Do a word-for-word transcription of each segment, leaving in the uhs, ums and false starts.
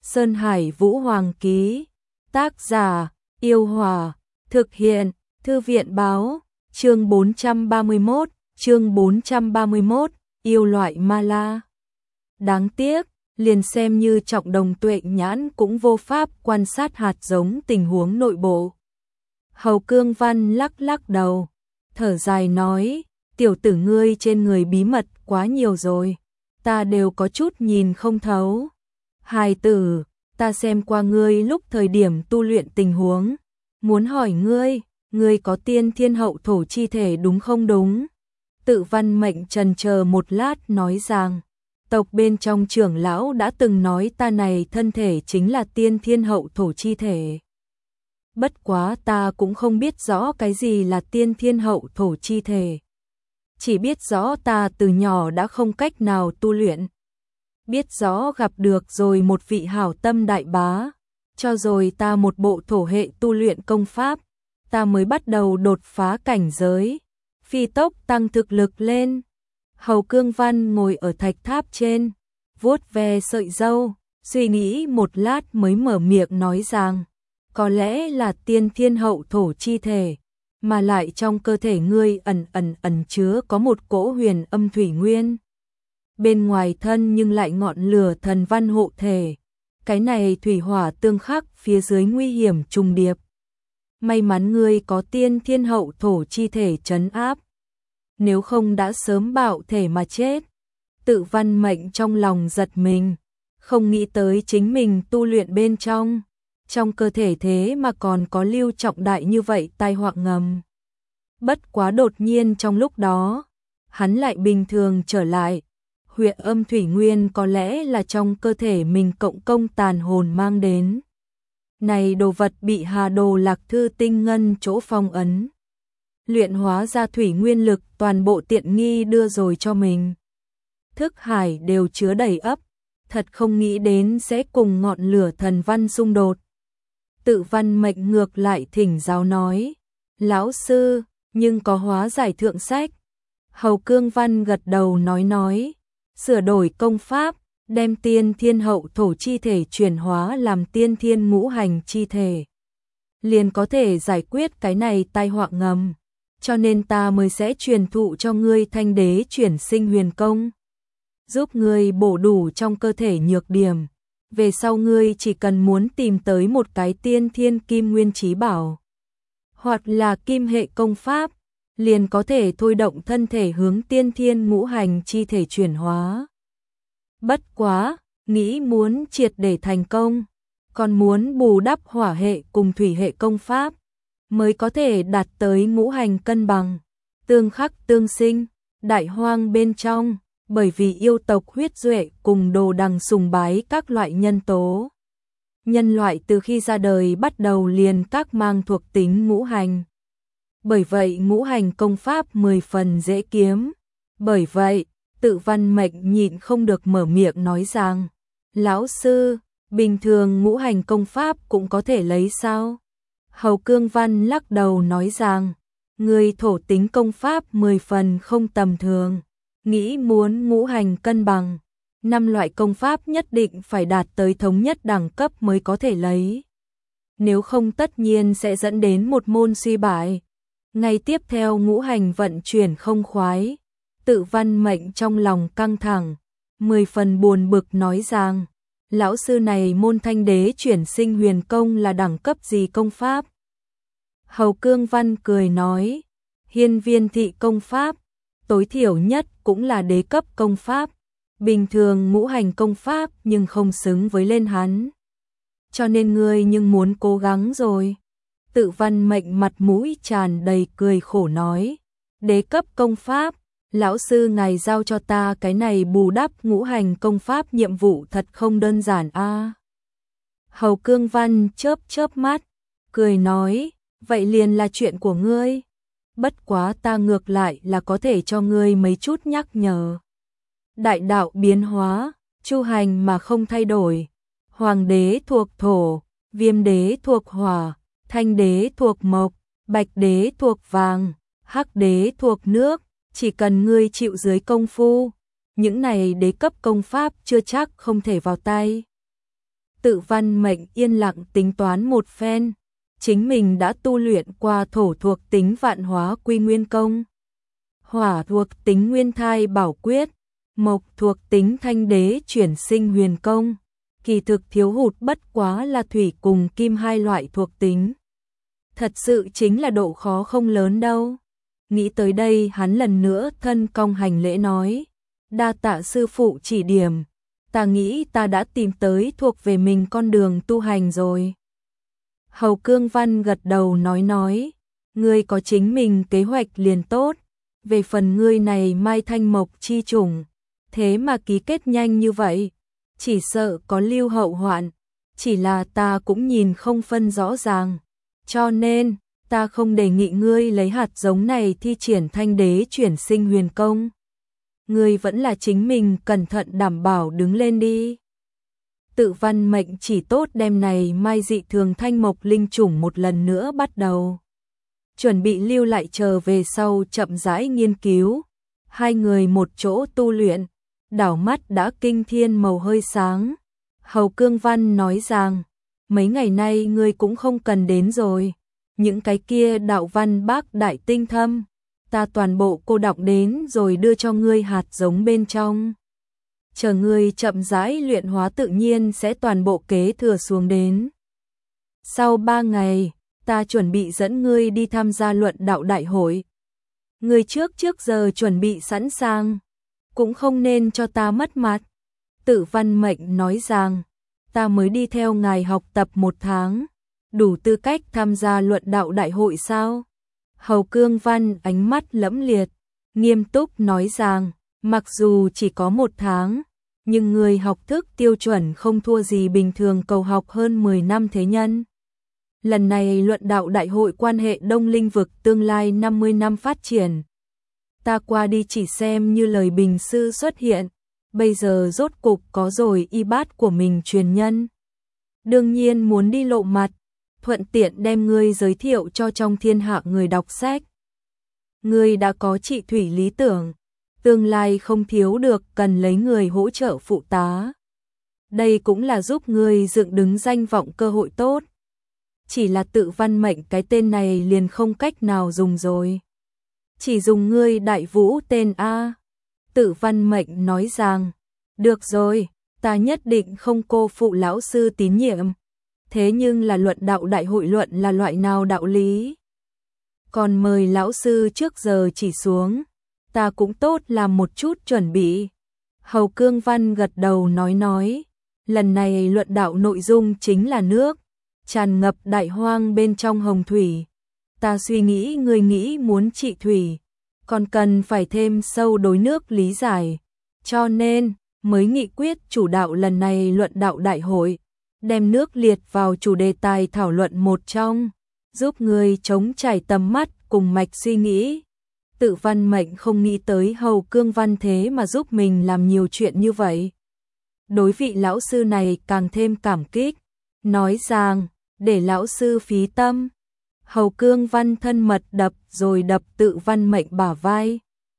Sơn Hải Vũ Hoàng ký. Tác giả, Yêu Hòa. Thực hiện, Thư viện báo. Chương bốn trăm ba mươi mốt, chương bốn trăm ba mươi mốt, yêu loại ma la. Đáng tiếc, liền xem như Trọng Đồng tuệ nhãn cũng vô pháp quan sát hạt giống tình huống nội bộ. Hầu Cương Văn lắc lắc đầu, thở dài nói, tiểu tử ngươi trên người bí mật quá nhiều rồi, ta đều có chút nhìn không thấu. Hài tử, ta xem qua ngươi lúc thời điểm tu luyện tình huống, muốn hỏi ngươi, ngươi có tiên thiên hậu thổ chi thể đúng không đúng? Tự Văn Mệnh trần chờ một lát nói rằng, tộc bên trong trưởng lão đã từng nói ta này thân thể chính là tiên thiên hậu thổ chi thể. Bất quá ta cũng không biết rõ cái gì là tiên thiên hậu thổ chi thể. Chỉ biết rõ ta từ nhỏ đã không cách nào tu luyện. Biết rõ gặp được rồi một vị hảo tâm đại bá, cho rồi ta một bộ thổ hệ tu luyện công pháp, ta mới bắt đầu đột phá cảnh giới, phi tốc tăng thực lực lên. Hầu Cương Văn ngồi ở thạch tháp trên, vuốt ve sợi râu, suy nghĩ một lát mới mở miệng nói rằng, có lẽ là tiên thiên hậu thổ chi thể, mà lại trong cơ thể ngươi ẩn ẩn ẩn chứa có một cỗ huyền âm thủy nguyên. Bên ngoài thân nhưng lại ngọn lửa thần văn hộ thể, cái này thủy hỏa tương khắc phía dưới nguy hiểm trùng điệp. May mắn ngươi có tiên thiên hậu thổ chi thể trấn áp, nếu không đã sớm bạo thể mà chết. Tự Văn Mệnh trong lòng giật mình, không nghĩ tới chính mình tu luyện bên trong, trong cơ thể thế mà còn có lưu trọng đại như vậy tai họa ngầm. Bất quá đột nhiên trong lúc đó, hắn lại bình thường trở lại. Huyền âm thủy nguyên có lẽ là trong cơ thể mình cộng công tàn hồn mang đến. Này đồ vật bị Hà Đồ Lạc Thư tinh ngân chỗ phong ấn, luyện hóa ra thủy nguyên lực toàn bộ tiện nghi đưa rồi cho mình. Thức hải đều chứa đầy ấp, thật không nghĩ đến sẽ cùng ngọn lửa thần văn xung đột. Tự Văn Mệnh ngược lại thỉnh giáo nói, lão sư, nhưng có hóa giải thượng sách. Hầu Cương Văn gật đầu nói nói, sửa đổi công pháp, đem tiên thiên hậu thổ chi thể chuyển hóa làm tiên thiên ngũ hành chi thể, liền có thể giải quyết cái này tai họa ngầm. Cho nên ta mới sẽ truyền thụ cho ngươi Thanh Đế chuyển sinh huyền công, giúp ngươi bổ đủ trong cơ thể nhược điểm. Về sau ngươi chỉ cần muốn tìm tới một cái tiên thiên kim nguyên chí bảo, hoặc là kim hệ công pháp, liền có thể thôi động thân thể hướng tiên thiên ngũ hành chi thể chuyển hóa. Bất quá, nghĩ muốn triệt để thành công, còn muốn bù đắp hỏa hệ cùng thủy hệ công pháp, mới có thể đạt tới ngũ hành cân bằng, tương khắc tương sinh. Đại hoang bên trong, bởi vì yêu tộc huyết duệ cùng đồ đằng sùng bái các loại nhân tố, nhân loại từ khi ra đời bắt đầu liền các mang thuộc tính ngũ hành. Bởi vậy ngũ hành công pháp mười phần dễ kiếm. Bởi vậy, Tự Văn Mệnh nhịn không được mở miệng nói rằng, lão sư, bình thường ngũ hành công pháp cũng có thể lấy sao? Hầu Cương Văn lắc đầu nói rằng, người thổ tính công pháp mười phần không tầm thường, nghĩ muốn ngũ hành cân bằng, năm loại công pháp nhất định phải đạt tới thống nhất đẳng cấp mới có thể lấy. Nếu không tất nhiên sẽ dẫn đến một môn suy bại. Ngay tiếp theo ngũ hành vận chuyển không khoái, Tự Văn Mệnh trong lòng căng thẳng, mười phần buồn bực nói rằng, lão sư này môn Thanh Đế chuyển sinh huyền công là đẳng cấp gì công pháp? Hầu Cương Văn cười nói, hiên viên thị công pháp, tối thiểu nhất cũng là đế cấp công pháp, bình thường ngũ hành công pháp nhưng không xứng với lên hắn. Cho nên ngươi nhưng muốn cố gắng rồi. Tự Văn Mệnh mặt mũi tràn đầy cười khổ nói, đế cấp công pháp, lão sư ngài giao cho ta cái này bù đắp ngũ hành công pháp nhiệm vụ thật không đơn giản a. À. Hầu Cương Văn chớp chớp mắt, cười nói, vậy liền là chuyện của ngươi. Bất quá ta ngược lại là có thể cho ngươi mấy chút nhắc nhở. Đại đạo biến hóa, chu hành mà không thay đổi. Hoàng đế thuộc thổ, viêm đế thuộc hỏa, thanh đế thuộc mộc, bạch đế thuộc vàng, hắc đế thuộc nước. Chỉ cần ngươi chịu dưới công phu, những này đế cấp công pháp chưa chắc không thể vào tay. Tự Văn Mệnh yên lặng tính toán một phen, chính mình đã tu luyện qua thổ thuộc tính Vạn Hóa Quy Nguyên Công, hỏa thuộc tính Nguyên Thai Bảo Quyết, mộc thuộc tính Thanh Đế Chuyển Sinh Huyền Công, kỳ thực thiếu hụt bất quá là thủy cùng kim hai loại thuộc tính. Thật sự chính là độ khó không lớn đâu. Nghĩ tới đây hắn lần nữa thân cong hành lễ nói, đa tạ sư phụ chỉ điểm, ta nghĩ ta đã tìm tới thuộc về mình con đường tu hành rồi. Hầu Cương Văn gật đầu nói nói, ngươi có chính mình kế hoạch liền tốt, về phần ngươi này Mai Thanh Mộc chi chủng, thế mà ký kết nhanh như vậy, chỉ sợ có lưu hậu hoạn, chỉ là ta cũng nhìn không phân rõ ràng, cho nên ta không đề nghị ngươi lấy hạt giống này thi triển Thanh Đế Chuyển Sinh Huyền Công. Ngươi vẫn là chính mình cẩn thận đảm bảo đứng lên đi. Tự Văn Mệnh chỉ tốt đem này Mai dị thường thanh mộc linh chủng một lần nữa bắt đầu. Chuẩn bị lưu lại chờ về sau chậm rãi nghiên cứu. Hai người một chỗ tu luyện, đảo mắt đã kinh thiên màu hơi sáng. Hầu Cương Văn nói rằng, mấy ngày nay ngươi cũng không cần đến rồi. Những cái kia đạo văn bác đại tinh thâm, ta toàn bộ cô đọc đến rồi đưa cho ngươi hạt giống bên trong. Chờ ngươi chậm rãi luyện hóa tự nhiên sẽ toàn bộ kế thừa xuống đến. Sau ba ngày, ta chuẩn bị dẫn ngươi đi tham gia luận đạo đại hội. Ngươi trước trước giờ chuẩn bị sẵn sàng, cũng không nên cho ta mất mặt. Tự Văn Mệnh nói rằng, ta mới đi theo ngài học tập một tháng, đủ tư cách tham gia luận đạo đại hội sao? Hầu Cương Văn ánh mắt lẫm liệt, nghiêm túc nói rằng, mặc dù chỉ có một tháng, nhưng người học thức tiêu chuẩn không thua gì bình thường cầu học hơn mười năm thế nhân. Lần này luận đạo đại hội quan hệ Đông Linh vực tương lai năm mươi năm phát triển. Ta qua đi chỉ xem như lời bình sư xuất hiện, bây giờ rốt cục có rồi y bát của mình truyền nhân. Đương nhiên muốn đi lộ mặt, thuận tiện đem ngươi giới thiệu cho trong thiên hạ người đọc sách. Ngươi đã có trị thủy lý tưởng, tương lai không thiếu được cần lấy người hỗ trợ phụ tá. Đây cũng là giúp ngươi dựng đứng danh vọng cơ hội tốt. Chỉ là Tự Văn Mệnh cái tên này liền không cách nào dùng rồi. Chỉ dùng ngươi Đại Vũ tên A. Tự Văn Mệnh nói rằng, được rồi, ta nhất định không cô phụ lão sư tín nhiệm. Thế nhưng là luận đạo đại hội luận là loại nào đạo lý? Còn mời lão sư trước giờ chỉ xuống, ta cũng tốt làm một chút chuẩn bị. Hầu Cương Văn gật đầu nói nói, lần này luận đạo nội dung chính là nước, tràn ngập đại hoang bên trong hồng thủy. Ta suy nghĩ người nghĩ muốn trị thủy, còn cần phải thêm sâu đối nước lý giải, cho nên mới nghị quyết chủ đạo lần này luận đạo đại hội, đem nước liệt vào chủ đề tài thảo luận một trong, giúp người chống trải tầm mắt cùng mạch suy nghĩ. Tự Văn Mệnh không nghĩ tới Hầu Cương Văn thế mà giúp mình làm nhiều chuyện như vậy. Đối vị lão sư này càng thêm cảm kích, nói rằng, để lão sư phí tâm. Hầu Cương Văn thân mật đập rồi đập Tự Văn Mệnh bả vai.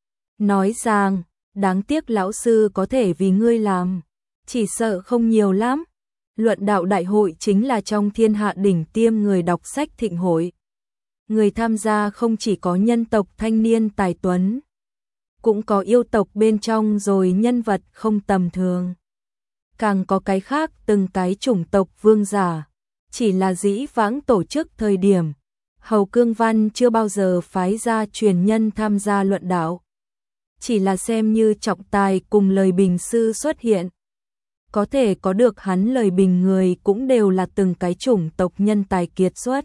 Nói rằng, đáng tiếc lão sư có thể vì ngươi làm, chỉ sợ không nhiều lắm. Luận đạo đại hội chính là trong thiên hạ đỉnh tiêm người đọc sách thịnh hội. Người tham gia không chỉ có nhân tộc thanh niên tài tuấn, cũng có yêu tộc bên trong rồi nhân vật không tầm thường. Càng có cái khác từng cái chủng tộc vương giả, chỉ là dĩ vãng tổ chức thời điểm. Hầu Cương Văn chưa bao giờ phái ra truyền nhân tham gia luận đạo. Chỉ là xem như trọng tài cùng lời bình sư xuất hiện. Có thể có được hắn lời bình người cũng đều là từng cái chủng tộc nhân tài kiệt xuất.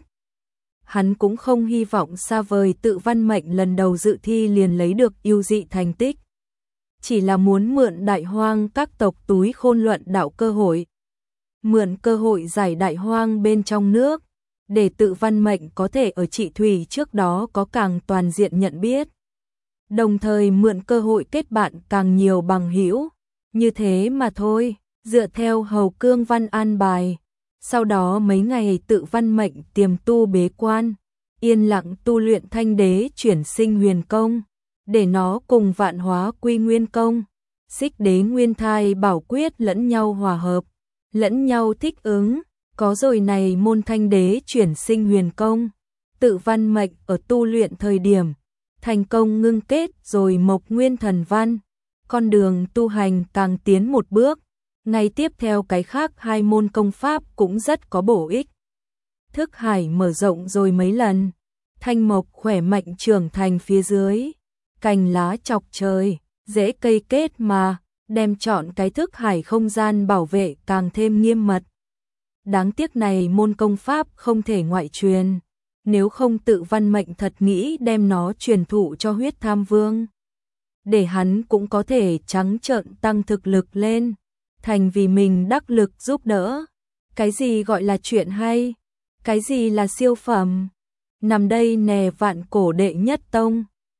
Hắn cũng không hy vọng xa vời Tự Văn Mệnh lần đầu dự thi liền lấy được ưu dị thành tích. Chỉ là muốn mượn đại hoang các tộc túi khôn luận đạo cơ hội. Mượn cơ hội giải đại hoang bên trong nước, để Tự Văn Mệnh có thể ở trị thủy trước đó có càng toàn diện nhận biết. Đồng thời mượn cơ hội kết bạn càng nhiều bằng hữu, như thế mà thôi, dựa theo Hầu Cương Văn an bài. Sau đó mấy ngày Tự Văn Mệnh tiềm tu bế quan, yên lặng tu luyện Thanh Đế Chuyển Sinh Huyền Công, để nó cùng Vạn Hóa Quy Nguyên Công, Xích Đế Nguyên Thai Bảo Quyết lẫn nhau hòa hợp, lẫn nhau thích ứng, có rồi này môn Thanh Đế chuyển sinh huyền công, tự văn mệnh ở tu luyện thời điểm, thành công ngưng kết rồi Mộc Nguyên Thần Văn, con đường tu hành càng tiến một bước, ngay tiếp theo cái khác hai môn công pháp cũng rất có bổ ích. Thức hải mở rộng rồi mấy lần, thanh mộc khỏe mạnh trưởng thành phía dưới, cành lá chọc trời, rễ cây kết mà, đem chọn cái thức hải không gian bảo vệ càng thêm nghiêm mật. Đáng tiếc này môn công pháp không thể ngoại truyền, nếu không tự văn mệnh thật nghĩ đem nó truyền thụ cho Huyết Tham Vương, để hắn cũng có thể trắng trợn tăng thực lực lên, thành vì mình đắc lực giúp đỡ. Cái gì gọi là chuyện hay? Cái gì là siêu phẩm? Nằm đây nè vạn cổ đệ nhất tông.